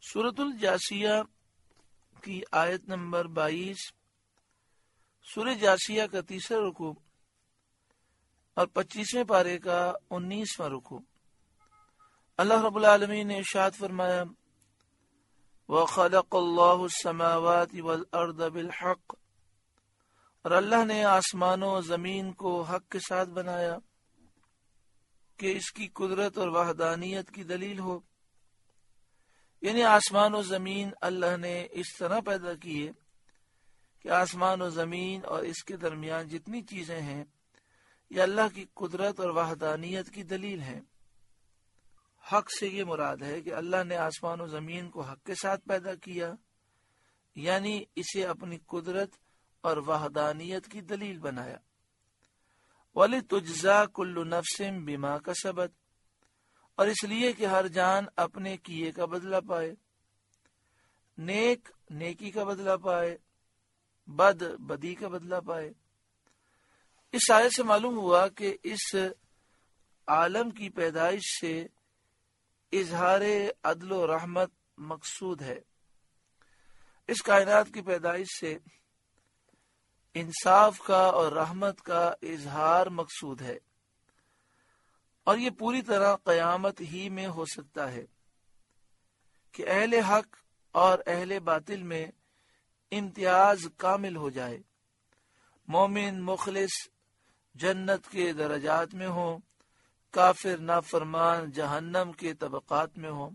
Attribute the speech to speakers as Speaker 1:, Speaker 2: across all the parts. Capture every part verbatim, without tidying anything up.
Speaker 1: سورۃ الجاسیہ کی آیت نمبر بائیس، سورہ جاسیہ کا تیسرا رکوع اور پچیسویں پارے کا انیسواں رکوع۔ اللہ رب العالمین نے ارشاد فرمایا، وَخَلَقَ اللَّهُ السَّمَاوَاتِ وَالْأَرْضَ بِالْحَقِّ، اور اللہ نے آسمانوں و زمین کو حق کے ساتھ بنایا کہ اس کی قدرت اور وحدانیت کی دلیل ہو۔ یعنی آسمان و زمین اللہ نے اس طرح پیدا کیے کہ آسمان و زمین اور اس کے درمیان جتنی چیزیں ہیں یہ اللہ کی قدرت اور وحدانیت کی دلیل ہیں۔ حق سے یہ مراد ہے کہ اللہ نے آسمان و زمین کو حق کے ساتھ پیدا کیا، یعنی اسے اپنی قدرت اور وحدانیت کی دلیل بنایا۔ وَلِتُجْزَى كُلُّ نَفْسٍ بِمَا كَسَبَتْ، اور اس لیے کہ ہر جان اپنے کیے کا بدلہ پائے، نیک نیکی کا بدلہ پائے، بد بدی کا بدلہ پائے۔ اس آیت سے معلوم ہوا کہ اس عالم کی پیدائش سے اظہار عدل و رحمت مقصود ہے، اس کائنات کی پیدائش سے انصاف کا اور رحمت کا اظہار مقصود ہے، اور یہ پوری طرح قیامت ہی میں ہو سکتا ہے کہ اہل حق اور اہل باطل میں امتیاز کامل ہو جائے، مومن مخلص جنت کے درجات میں ہوں، کافر نافرمان جہنم کے طبقات میں ہوں۔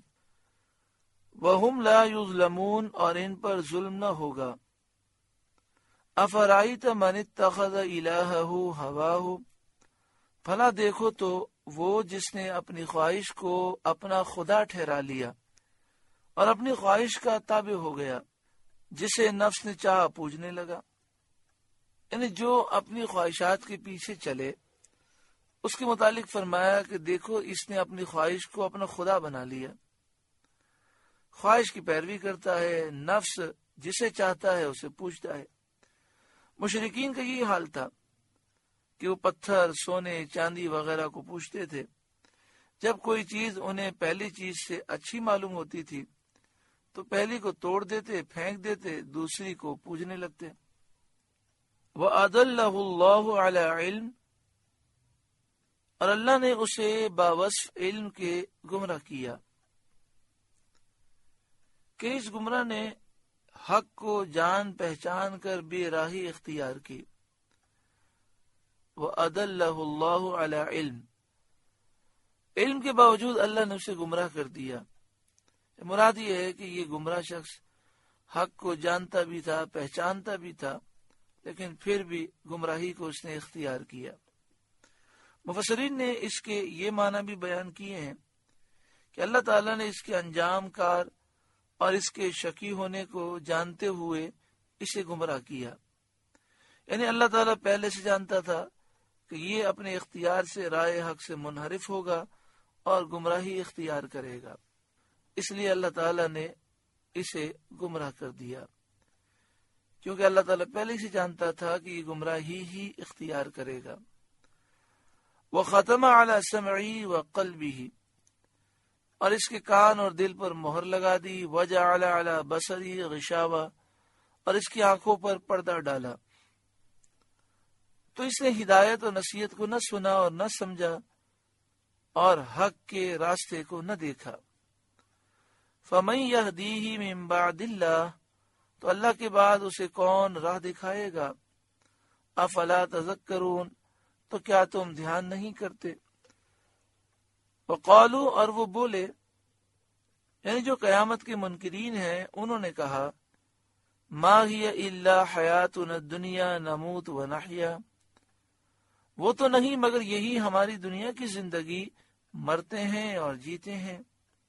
Speaker 1: وَهُمْ لَا يُظْلَمُونَ، اور ان پر ظلم نہ ہوگا۔ أَفَرَأَيْتَ مَنِ اتَّخَذَ إِلَٰهَهُ هَوَاهُ، بھلا دیکھو تو وہ جس نے اپنی خواہش کو اپنا خدا ٹھہرا لیا اور اپنی خواہش کا تابع ہو گیا، جسے نفس نے چاہا پوجنے لگا۔ یعنی جو اپنی خواہشات کے پیچھے چلے، اس کے متعلق فرمایا کہ دیکھو اس نے اپنی خواہش کو اپنا خدا بنا لیا، خواہش کی پیروی کرتا ہے، نفس جسے چاہتا ہے اسے پوجتا ہے۔ مشرکین کا یہی حال تھا کہ وہ پتھر، سونے، چاندی وغیرہ کو پوجتے تھے۔ جب کوئی چیز انہیں پہلی چیز سے اچھی معلوم ہوتی تھی تو پہلی کو توڑ دیتے، پھینک دیتے، دوسری کو پوجنے لگتے۔ وَأَضَلَّهُ اللَّهُ عَلَى عِلْمٍ، اور اللہ نے اسے باوصف علم کے گمراہ کیا کہ اس گمراہ نے حق کو جان پہچان کر بے راہی اختیار کی۔ وَأَضَلَّهُ اللَّهُ عَلَى عِلْمٍ، علم کے باوجود اللہ نے اسے گمراہ کر دیا۔ مراد یہ ہے کہ یہ گمراہ شخص حق کو جانتا بھی تھا، پہچانتا بھی تھا، لیکن پھر بھی گمراہی کو اس نے اختیار کیا۔ مفسرین نے اس کے یہ معنی بھی بیان کیے ہیں کہ اللہ تعالیٰ نے اس کے انجام کار اور اس کے شقی ہونے کو جانتے ہوئے اسے گمراہ کیا۔ یعنی اللہ تعالیٰ پہلے سے جانتا تھا کہ یہ اپنے اختیار سے رائے حق سے منحرف ہوگا اور گمراہی اختیار کرے گا، اس لیے اللہ تعالیٰ نے اسے گمراہ کر دیا، کیونکہ اللہ تعالیٰ پہلے سے جانتا تھا کہ یہ گمراہی ہی اختیار کرے گا۔ وَخَتَمَ عَلَى سَمْعِهِ وَقَلْبِهِ، اور اس کے کان اور دل پر مہر لگا دی۔ وَجَعَلَ عَلَى بَصَرِهِ غِشَاوَةً، اور اس کی آنکھوں پر پردہ ڈالا، تو اس نے ہدایت اور نصیحت کو نہ سنا اور نہ سمجھا اور حق کے راستے کو نہ دیکھا۔ فَمَن يَهْدِيهِ مِن بَعْدِ اللَّهِ، تو اللہ کے بعد اسے کون راہ دکھائے گا۔ افلا تذکرون، تو کیا تم دھیان نہیں کرتے۔ وقالوا، اور وہ بولے، یعنی جو قیامت کے منکرین ہیں، انہوں نے کہا، ما ہی الا حیاتنا الدنیا نموت ونحیا، وہ تو نہیں مگر یہی ہماری دنیا کی زندگی، مرتے ہیں اور جیتے ہیں۔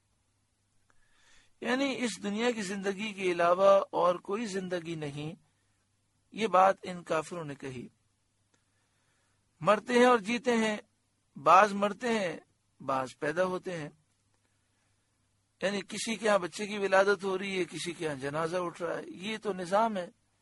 Speaker 1: یعنی اس دنیا کی زندگی کے علاوہ اور کوئی زندگی نہیں، یہ بات ان کافروں نے کہی۔ مرتے ہیں اور جیتے ہیں، بعض مرتے ہیں، بعض پیدا ہوتے ہیں، یعنی کسی کے ہاں بچے کی ولادت ہو رہی ہے، کسی کے ہاں جنازہ اٹھ رہا ہے، یہ تو نظام ہے۔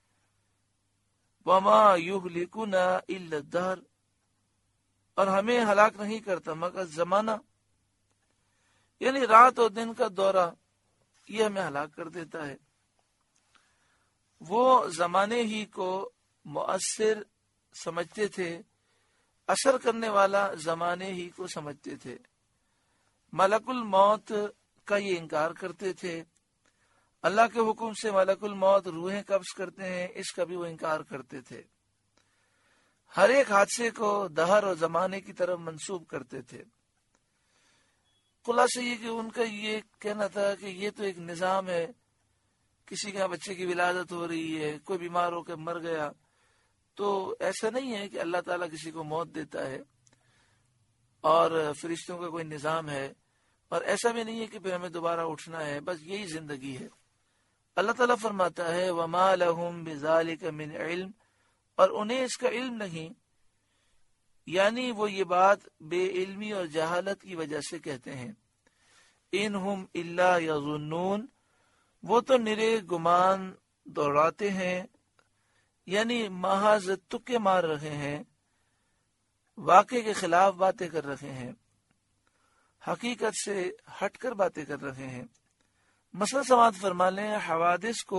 Speaker 1: وما یہلکنا الا الدہر، اور ہمیں ہلاک نہیں کرتا مگر زمانہ، یعنی رات اور دن کا دورہ، یہ ہمیں ہلاک کر دیتا ہے۔ وہ زمانے ہی کو مؤثر سمجھتے تھے، اثر کرنے والا زمانے ہی کو سمجھتے تھے۔ ملک الموت کا یہ انکار کرتے تھے، اللہ کے حکم سے ملک الموت روحیں قبض کرتے ہیں، اس کا بھی وہ انکار کرتے تھے۔ ہر ایک حادثے کو دہر اور زمانے کی طرف منسوب کرتے تھے۔ خلاصہ یہ کہ ان کا یہ کہنا تھا کہ یہ تو ایک نظام ہے، کسی کا بچے کی ولادت ہو رہی ہے، کوئی بیمار ہو کے مر گیا، تو ایسا نہیں ہے کہ اللہ تعالیٰ کسی کو موت دیتا ہے اور فرشتوں کا کوئی نظام ہے، اور ایسا بھی نہیں ہے کہ پھر ہمیں دوبارہ اٹھنا ہے، بس یہی زندگی ہے۔ اللہ تعالیٰ فرماتا ہے وَمَا لَهُم بِذَلِكَ مِنْ عِلْم، اور انہیں اس کا علم نہیں، یعنی وہ یہ بات بے علمی اور جہالت کی وجہ سے کہتے ہیں۔ ان ہم الا یظنون، وہ تو نرے گمان دوڑاتے ہیں، یعنی محض تکے مار رہے ہیں، واقع کے خلاف باتیں کر رہے ہیں، حقیقت سے ہٹ کر باتیں کر رہے ہیں۔ مسئلہ سماعت فرما لیں، حوادث کو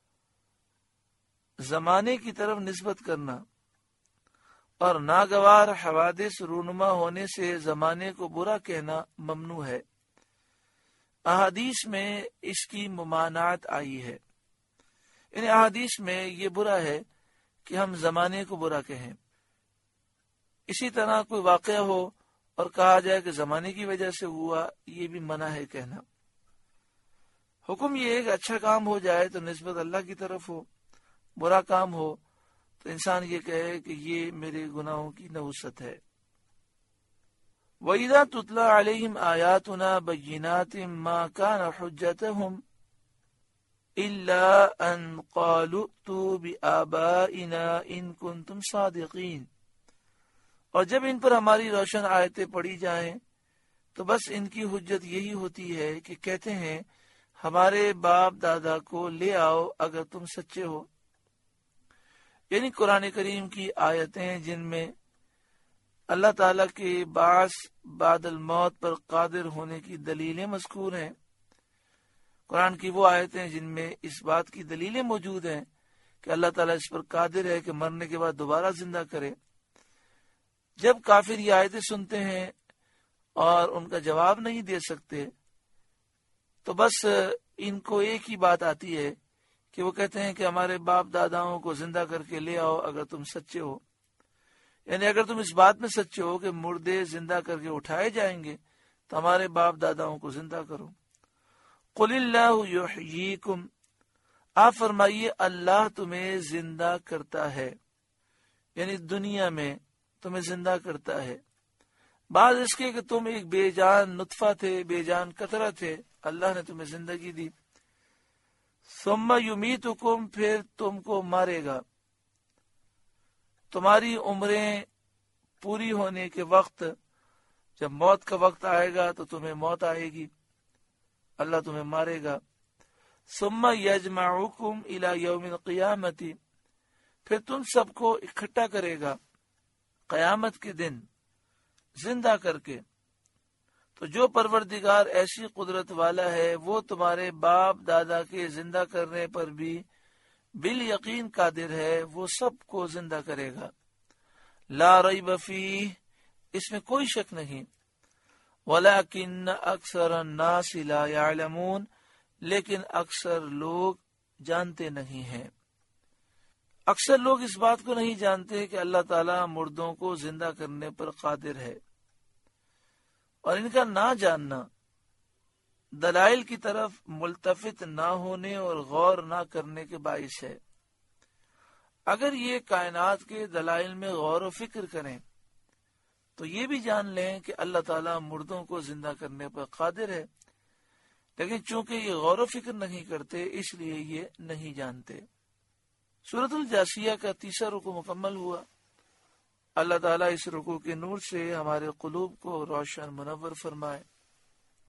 Speaker 1: زمانے کی طرف نسبت کرنا اور ناگوار حوادث رونما ہونے سے زمانے کو برا کہنا ممنوع ہے۔ احادیث میں اس کی ممانعت آئی ہے، ان احادیث میں یہ برا ہے کہ ہم زمانے کو برا کہیں۔ اسی طرح کوئی واقعہ ہو اور کہا جائے کہ زمانے کی وجہ سے ہوا، یہ بھی منع ہے کہنا۔ حکم یہ ہے کہ اچھا کام ہو جائے تو نسبت اللہ کی طرف ہو، برا کام ہو تو انسان یہ کہے کہ یہ میرے گناہوں کی نحوست ہے۔ وَإِذَا تُتْلَى عَلَيْهِمْ آيَاتُنَا بَيِّنَاتٍ مَا كَانَ حُجَّتُهُمْ إِلَّا أَن قَالُوا ائْتُوا بِآبَائِنَا إِن كُنتُمْ صَادِقِينَ، اور جب ان پر ہماری روشن آیتیں پڑھی جائیں تو بس ان کی حجت یہی ہوتی ہے کہ کہتے ہیں ہمارے باپ دادا کو لے آؤ اگر تم سچے ہو۔ یعنی قرآن کریم کی آیتیں جن میں اللہ تعالیٰ کے بعث بعد الموت پر قادر ہونے کی دلیلیں مذکور ہیں، قرآن کی وہ آیتیں جن میں اس بات کی دلیلیں موجود ہیں کہ اللہ تعالیٰ اس پر قادر ہے کہ مرنے کے بعد دوبارہ زندہ کرے، جب کافر یہ آیتیں سنتے ہیں اور ان کا جواب نہیں دے سکتے تو بس ان کو ایک ہی بات آتی ہے کہ وہ کہتے ہیں کہ ہمارے باپ داداؤں کو زندہ کر کے لے آؤ اگر تم سچے ہو، یعنی اگر تم اس بات میں سچے ہو کہ مردے زندہ کر کے اٹھائے جائیں گے تو ہمارے باپ داداؤں کو زندہ کرو۔ قل اللہ یحییکم، آپ فرمائیے اللہ تمہیں زندہ کرتا ہے، یعنی دنیا میں تمہیں زندہ کرتا ہے، بعد اس کے کہ تم ایک بے جان نطفہ تھے، بے جان قطرہ تھے، اللہ نے تمہیں زندگی دی۔ ثم یمیتکم، پھر تم کو مارے گا، تمہاری عمریں پوری ہونے کے وقت جب موت کا وقت آئے گا تو تمہیں موت آئے گی، اللہ تمہیں مارے گا۔ ثم یجمعکم الی یوم القیامت، پھر تم سب کو اکٹھا کرے گا قیامت کے دن زندہ کر کے۔ تو جو پروردگار ایسی قدرت والا ہے وہ تمہارے باپ دادا کے زندہ کرنے پر بھی بالیقین قادر ہے، وہ سب کو زندہ کرے گا۔ لا ریب فیہ، اس میں کوئی شک نہیں۔ ولکن اکثر الناس لا یعلمون، لیکن اکثر لوگ جانتے نہیں ہیں۔ اکثر لوگ اس بات کو نہیں جانتے کہ اللہ تعالیٰ مردوں کو زندہ کرنے پر قادر ہے، اور ان کا نہ جاننا دلائل کی طرف ملتفت نہ ہونے اور غور نہ کرنے کے باعث ہے۔ اگر یہ کائنات کے دلائل میں غور و فکر کریں تو یہ بھی جان لیں کہ اللہ تعالیٰ مردوں کو زندہ کرنے پر قادر ہے، لیکن چونکہ یہ غور و فکر نہیں کرتے اس لیے یہ نہیں جانتے۔ سورۃ الجاثیہ کا تیسرا رکوع مکمل ہوا۔ اللہ تعالیٰ اس رکوع کے نور سے ہمارے قلوب کو روشن منور فرمائے۔